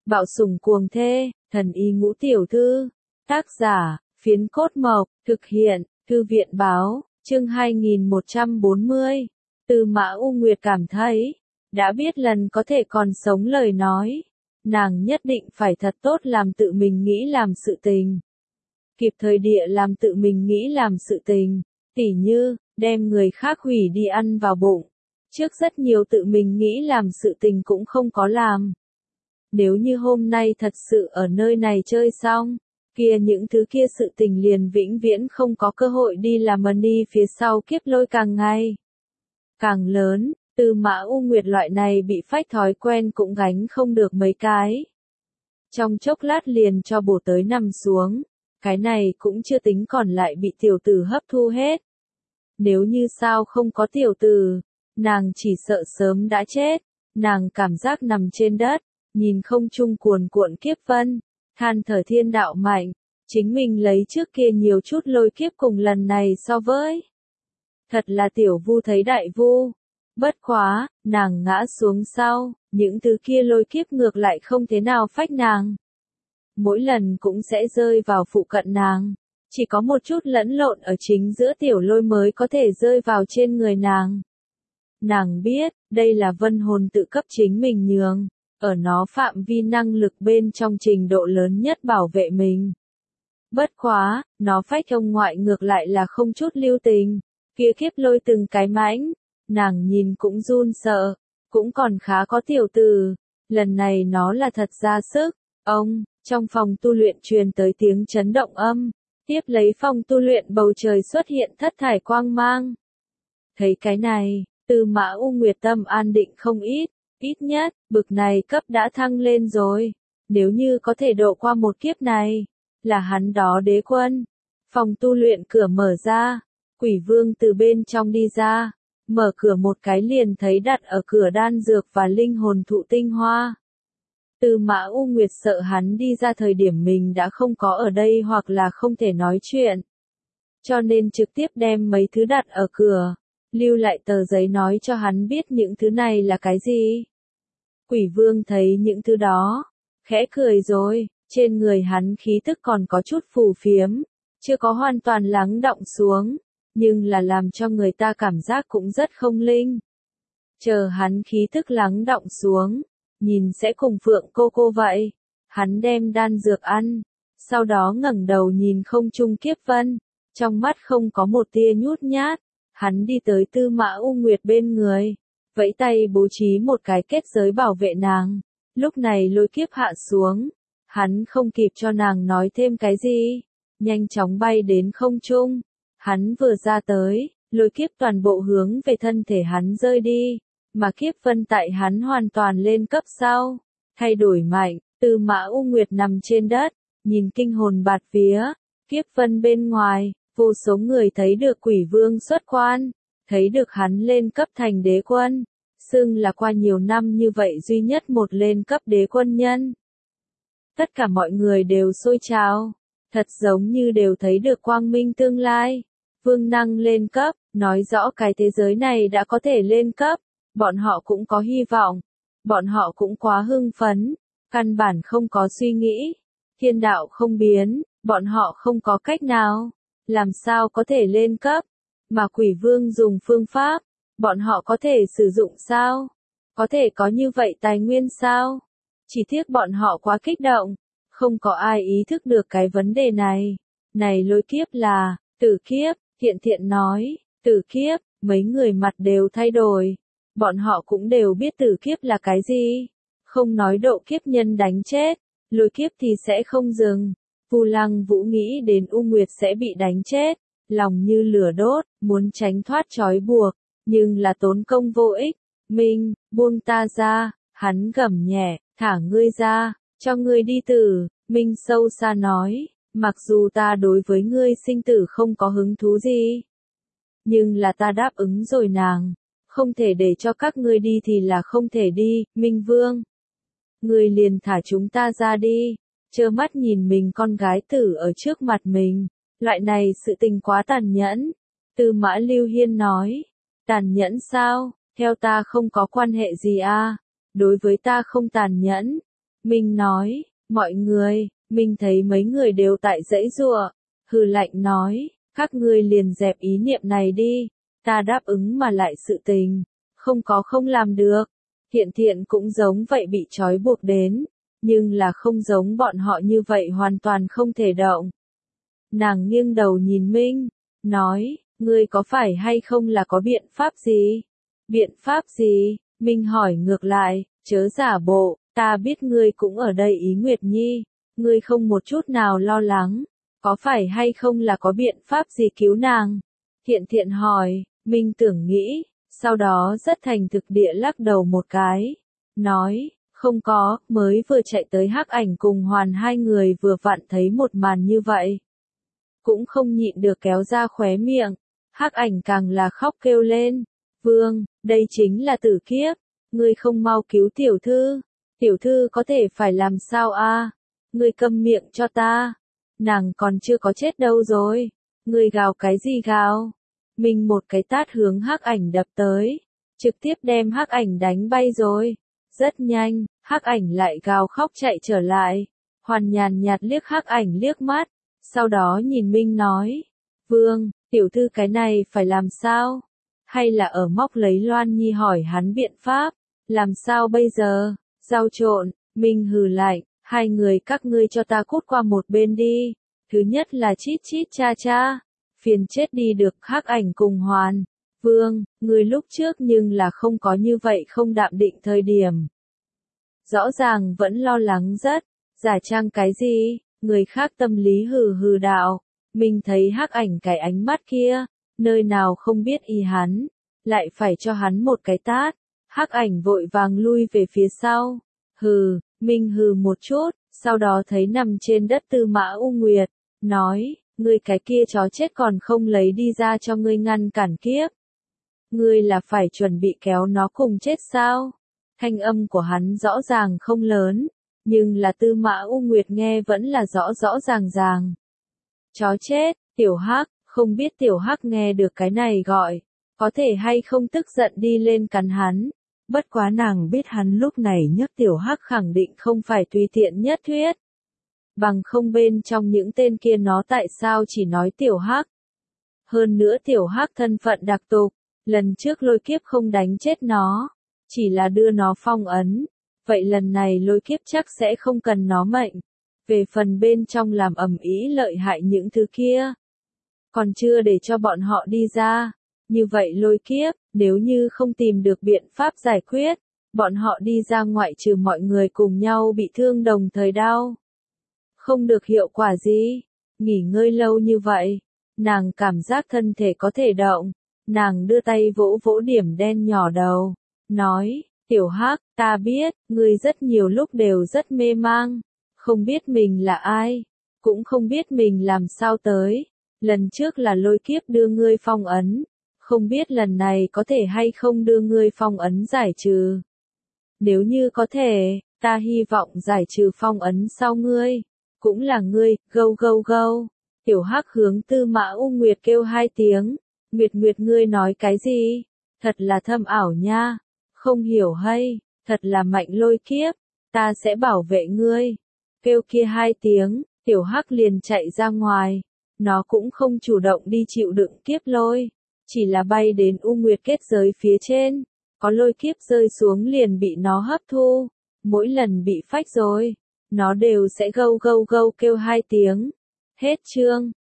Bạo sủng cuồng thê, thần y ngũ tiểu thư. Tác giả, Phiến Cốt Mộc, thực hiện, Thư viện báo, chương 2140. Tư Mã U Nguyệt cảm thấy, đã biết lần có thể còn sống lời nói, nàng nhất định phải thật tốt làm tự mình nghĩ làm sự tình. Kịp thời địa làm tự mình nghĩ làm sự tình, tỉ như, đem người khác hủy đi ăn vào bụng. Trước rất nhiều tự mình nghĩ làm sự tình cũng không có làm. Nếu như hôm nay thật sự ở nơi này chơi xong, kia những thứ kia sự tình liền vĩnh viễn không có cơ hội đi làm money phía sau kiếp lôi càng ngày càng lớn. Tư Mã U Nguyệt loại này bị phách thói quen cũng gánh không được mấy cái. Trong chốc lát liền cho bổ tới nằm xuống, cái này cũng chưa tính còn lại bị tiểu tử hấp thu hết. Nếu như sao không có tiểu tử, nàng chỉ sợ sớm đã chết. Nàng cảm giác nằm trên đất, nhìn không trung cuồn cuộn kiếp vân, than thở thiên đạo mạnh, chính mình lấy trước kia nhiều chút lôi kiếp cùng lần này so với. Thật là tiểu vu thấy đại vu. Bất quá, nàng ngã xuống sau, những thứ kia lôi kiếp ngược lại không thế nào phách nàng. Mỗi lần cũng sẽ rơi vào phụ cận nàng, chỉ có một chút lẫn lộn ở chính giữa tiểu lôi mới có thể rơi vào trên người nàng. Nàng biết, đây là vân hồn tự cấp chính mình nhường, ở nó phạm vi năng lực bên trong trình độ lớn nhất bảo vệ mình. Bất quá, nó phách ông ngoại ngược lại là không chút lưu tình, kia kiếp lôi từng cái mãnh, nàng nhìn cũng run sợ, cũng còn khá có tiểu tử, lần này nó là thật ra sức. Trong phòng tu luyện truyền tới tiếng chấn động âm, tiếp lấy phòng tu luyện bầu trời xuất hiện thất thải quang mang. Thấy cái này, Tư Mã U Nguyệt tâm an định không ít nhất, bực này cấp đã thăng lên rồi. Nếu như có thể độ qua một kiếp này, là hắn đó đế quân. Phòng tu luyện cửa mở ra, Quỷ Vương từ bên trong đi ra, mở cửa một cái liền thấy đặt ở cửa đan dược và linh hồn thụ tinh hoa. Tư Mã U Nguyệt sợ hắn đi ra thời điểm mình đã không có ở đây hoặc là không thể nói chuyện. Cho nên trực tiếp đem mấy thứ đặt ở cửa, lưu lại tờ giấy nói cho hắn biết những thứ này là cái gì. Quỷ Vương thấy những thứ đó, khẽ cười rồi, trên người hắn khí tức còn có chút phù phiếm, chưa có hoàn toàn lắng đọng xuống, nhưng là làm cho người ta cảm giác cũng rất không linh. Chờ hắn khí tức lắng đọng xuống, nhìn sẽ cùng Phượng cô vậy. Hắn đem đan dược ăn, sau đó ngẩng đầu nhìn không trung kiếp vân, trong mắt không có một tia nhút nhát. Hắn đi tới Tư Mã U Nguyệt bên người, vẫy tay bố trí một cái kết giới bảo vệ nàng. Lúc này lôi kiếp hạ xuống, hắn không kịp cho nàng nói thêm cái gì, nhanh chóng bay đến không trung. Hắn vừa ra tới, lôi kiếp toàn bộ hướng về thân thể hắn rơi đi, mà kiếp vân tại hắn hoàn toàn lên cấp sau, thay đổi mạnh. Tư Mã U Nguyệt nằm trên đất, nhìn kinh hồn bạt vía, kiếp vân bên ngoài, vô số người thấy được Quỷ Vương xuất quan, thấy được hắn lên cấp thành đế quân, xưng là qua nhiều năm như vậy duy nhất một lên cấp đế quân nhân. Tất cả mọi người đều sôi trào, thật giống như đều thấy được quang minh tương lai. Vương năng lên cấp, nói rõ cái thế giới này đã có thể lên cấp, bọn họ cũng có hy vọng, bọn họ cũng quá hưng phấn, căn bản không có suy nghĩ, thiên đạo không biến, bọn họ không có cách nào, làm sao có thể lên cấp, mà Quỷ Vương dùng phương pháp, bọn họ có thể sử dụng sao, có thể có như vậy tài nguyên sao, chỉ tiếc bọn họ quá kích động, không có ai ý thức được cái vấn đề này. Này lôi kiếp là, tử kiếp. Thiện nói, tử kiếp, mấy người mặt đều thay đổi. Bọn họ cũng đều biết tử kiếp là cái gì. Không nói độ kiếp nhân đánh chết, lôi kiếp thì sẽ không dừng. Vu Lăng Vũ nghĩ đến U Nguyệt sẽ bị đánh chết, lòng như lửa đốt, muốn tránh thoát trói buộc, nhưng là tốn công vô ích. Minh, buông ta ra, hắn gầm nhẹ, thả ngươi ra, cho ngươi đi tử. Minh sâu xa nói. Mặc dù ta đối với ngươi sinh tử không có hứng thú gì, nhưng là ta đáp ứng rồi nàng, không thể để cho các ngươi đi thì là không thể đi. Minh Vương, ngươi liền thả chúng ta ra đi, trơ mắt nhìn mình con gái tử ở trước mặt mình, loại này sự tình quá tàn nhẫn. Tư Mã Lưu Hiên nói, tàn nhẫn sao, theo ta không có quan hệ gì à, đối với ta không tàn nhẫn. Minh nói, mọi người, Minh thấy mấy người đều tại giãy giụa, hừ lạnh nói, các ngươi liền dẹp ý niệm này đi, ta đáp ứng mà lại sự tình, không có không làm được. Thiện Thiện cũng giống vậy bị trói buộc đến, nhưng là không giống bọn họ như vậy hoàn toàn không thể động. Nàng nghiêng đầu nhìn Minh, nói, ngươi có phải hay không là có biện pháp gì? Biện pháp gì? Minh hỏi ngược lại, chớ giả bộ, ta biết ngươi cũng ở đây ý Nguyệt Nhi, ngươi không một chút nào lo lắng, có phải hay không là có biện pháp gì cứu nàng? Thiện Thiện hỏi, Minh tưởng nghĩ, sau đó rất thành thực địa lắc đầu một cái, nói, không có, mới vừa chạy tới Hắc Ảnh cùng Hoàn hai người vừa vặn thấy một màn như vậy. Cũng không nhịn được kéo ra khóe miệng, Hắc Ảnh càng là khóc kêu lên, Vương, đây chính là tử kiếp, ngươi không mau cứu tiểu thư có thể phải làm sao a? Ngươi câm miệng cho ta, nàng còn chưa có chết đâu rồi, ngươi gào cái gì gào? Mình một cái tát hướng Hắc Ảnh đập tới, trực tiếp đem Hắc Ảnh đánh bay rồi. Rất nhanh, Hắc Ảnh lại gào khóc chạy trở lại. Hoàn nhàn nhạt liếc Hắc Ảnh liếc mắt, sau đó nhìn Minh nói, Vương, tiểu thư cái này phải làm sao? Hay là ở móc lấy Loan Nhi hỏi hắn biện pháp, làm sao bây giờ? Giao trộn, Minh hừ lạnh, hai người các ngươi cho ta cút qua một bên đi. Thứ nhất là chít chít cha cha, phiền chết đi được. Hắc Ảnh cùng Hoàn, Vương, ngươi lúc trước nhưng là không có như vậy không đạm định thời điểm. Rõ ràng vẫn lo lắng rất, giả trang cái gì, người khác tâm lý hừ hừ đạo. Mình thấy Hắc Ảnh cái ánh mắt kia, nơi nào không biết ý hắn, lại phải cho hắn một cái tát. Hắc Ảnh vội vàng lui về phía sau. Hừ, Minh hừ một chút, sau đó thấy nằm trên đất Tư Mã U Nguyệt, nói, ngươi cái kia chó chết còn không lấy đi ra cho ngươi ngăn cản kiếp. Ngươi là phải chuẩn bị kéo nó cùng chết sao? Thanh âm của hắn rõ ràng không lớn, nhưng là Tư Mã U Nguyệt nghe vẫn là rõ rõ ràng ràng. Chó chết, Tiểu Hắc, không biết Tiểu Hắc nghe được cái này gọi, có thể hay không tức giận đi lên cắn hắn. Bất quá nàng biết hắn lúc này nhấc Tiểu Hắc khẳng định không phải tùy tiện nhất thuyết. Bằng không bên trong những tên kia nó tại sao chỉ nói Tiểu Hắc. Hơn nữa Tiểu Hắc thân phận đặc tục, lần trước lôi kiếp không đánh chết nó, chỉ là đưa nó phong ấn. Vậy lần này lôi kiếp chắc sẽ không cần nó mệnh. Về phần bên trong làm ầm ĩ lợi hại những thứ kia, còn chưa để cho bọn họ đi ra. Như vậy lôi kiếp, nếu như không tìm được biện pháp giải quyết, bọn họ đi ra ngoại trừ mọi người cùng nhau bị thương đồng thời đau. Không được hiệu quả gì, nghỉ ngơi lâu như vậy, nàng cảm giác thân thể có thể động, nàng đưa tay vỗ vỗ điểm đen nhỏ đầu, nói, Tiểu Hắc, ta biết, ngươi rất nhiều lúc đều rất mê mang, không biết mình là ai, cũng không biết mình làm sao tới, lần trước là lôi kiếp đưa ngươi phong ấn. Không biết lần này có thể hay không đưa ngươi phong ấn giải trừ. Nếu như có thể, ta hy vọng giải trừ phong ấn sau ngươi. Cũng là ngươi, gâu gâu gâu. Tiểu Hắc hướng Tư Mã U Nguyệt kêu hai tiếng. Nguyệt Nguyệt ngươi nói cái gì? Thật là thâm ảo nha. Không hiểu hay, thật là mạnh lôi kiếp. Ta sẽ bảo vệ ngươi. Kêu kia hai tiếng, Tiểu Hắc liền chạy ra ngoài. Nó cũng không chủ động đi chịu đựng kiếp lôi. Chỉ là bay đến U Nguyệt kết giới phía trên, có lôi kiếp rơi xuống liền bị nó hấp thu, mỗi lần bị phách rồi, nó đều sẽ gâu gâu gâu kêu hai tiếng. Hết chương.